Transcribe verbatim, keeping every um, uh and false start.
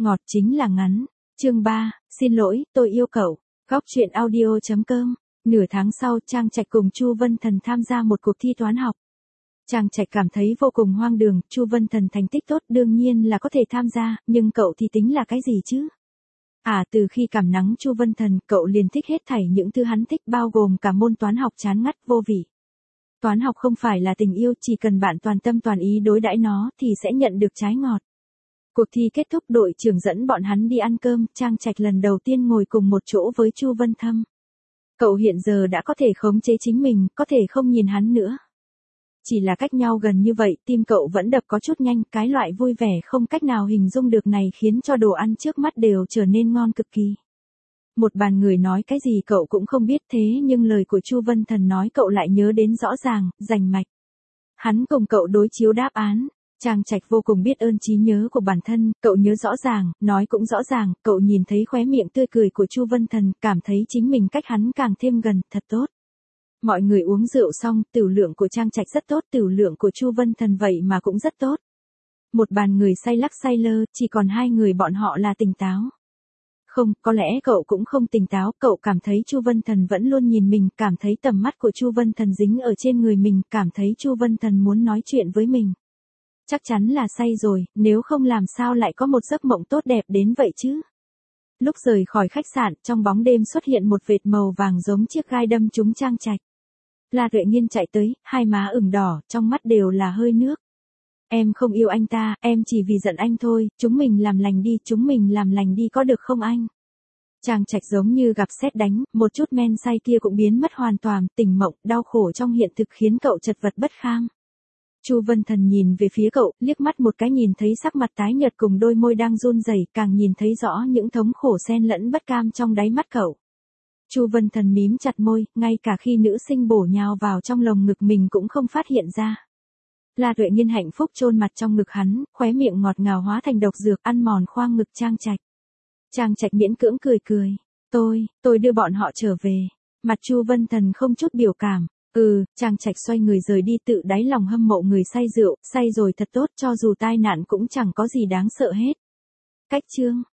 ngọt chính là ngắn. Chương ba, xin lỗi, tôi yêu cậu. Góc truyện audio chấm com. Nửa tháng sau, Trang Trạch cùng Chu Vân Thần tham gia một cuộc thi toán học. Trang Trạch cảm thấy vô cùng hoang đường, Chu Vân Thần thành tích tốt đương nhiên là có thể tham gia, nhưng cậu thì tính là cái gì chứ? À, từ khi cảm nắng Chu Vân Thần, cậu liền thích hết thảy những thứ hắn thích, bao gồm cả môn toán học chán ngắt vô vị. Toán học không phải là tình yêu, chỉ cần bạn toàn tâm toàn ý đối đãi nó thì sẽ nhận được trái ngọt. Cuộc thi kết thúc, đội trưởng dẫn bọn hắn đi ăn cơm, Trang Trạch lần đầu tiên ngồi cùng một chỗ với Chu Vân Thâm. Cậu hiện giờ đã có thể khống chế chính mình, có thể không nhìn hắn nữa. Chỉ là cách nhau gần như vậy, tim cậu vẫn đập có chút nhanh, cái loại vui vẻ không cách nào hình dung được này khiến cho đồ ăn trước mắt đều trở nên ngon cực kỳ. Một bàn người nói cái gì cậu cũng không biết, thế nhưng lời của Chu Vân Thần nói cậu lại nhớ đến rõ ràng, rành mạch. Hắn cùng cậu đối chiếu đáp án. Trang Trạch vô cùng biết ơn trí nhớ của bản thân, cậu nhớ rõ ràng, nói cũng rõ ràng, cậu nhìn thấy khóe miệng tươi cười của Chu Vân Thần, cảm thấy chính mình cách hắn càng thêm gần, thật tốt. Mọi người uống rượu xong, tửu lượng của Trang Trạch rất tốt, tửu lượng của Chu Vân Thần vậy mà cũng rất tốt. Một bàn người say lắc say lơ, chỉ còn hai người bọn họ là tỉnh táo. Không, có lẽ cậu cũng không tỉnh táo, cậu cảm thấy Chu Vân Thần vẫn luôn nhìn mình, cảm thấy tầm mắt của Chu Vân Thần dính ở trên người mình, cảm thấy Chu Vân Thần muốn nói chuyện với mình. Chắc chắn là say rồi, nếu không làm sao lại có một giấc mộng tốt đẹp đến vậy chứ. Lúc rời khỏi khách sạn, trong bóng đêm xuất hiện một vệt màu vàng giống chiếc gai đâm trúng Trang Trạch. La Tuệ Nghiên chạy tới, hai má ửng đỏ, trong mắt đều là hơi nước. Em không yêu anh ta, em chỉ vì giận anh thôi, chúng mình làm lành đi, chúng mình làm lành đi có được không anh? Trang Trạch giống như gặp sét đánh, một chút men say kia cũng biến mất hoàn toàn, tỉnh mộng, đau khổ trong hiện thực khiến cậu chật vật bất kham. Chu Vân Thần nhìn về phía cậu, liếc mắt một cái nhìn thấy sắc mặt tái nhợt cùng đôi môi đang run rẩy, càng nhìn thấy rõ những thống khổ xen lẫn bất cam trong đáy mắt cậu. Chu Vân Thần mím chặt môi, ngay cả khi nữ sinh bổ nhào vào trong lồng ngực mình cũng không phát hiện ra. La Tuệ Nghiên hạnh phúc chôn mặt trong ngực hắn, khóe miệng ngọt ngào hóa thành độc dược ăn mòn khoang ngực Trang Trạch. Trang Trạch miễn cưỡng cười cười, tôi, tôi đưa bọn họ trở về. Mặt Chu Vân Thần không chút biểu cảm. Ừ, Trang Trạch xoay người rời đi, tự đáy lòng hâm mộ người say rượu, say rồi thật tốt, cho dù tai nạn cũng chẳng có gì đáng sợ hết. Cách chương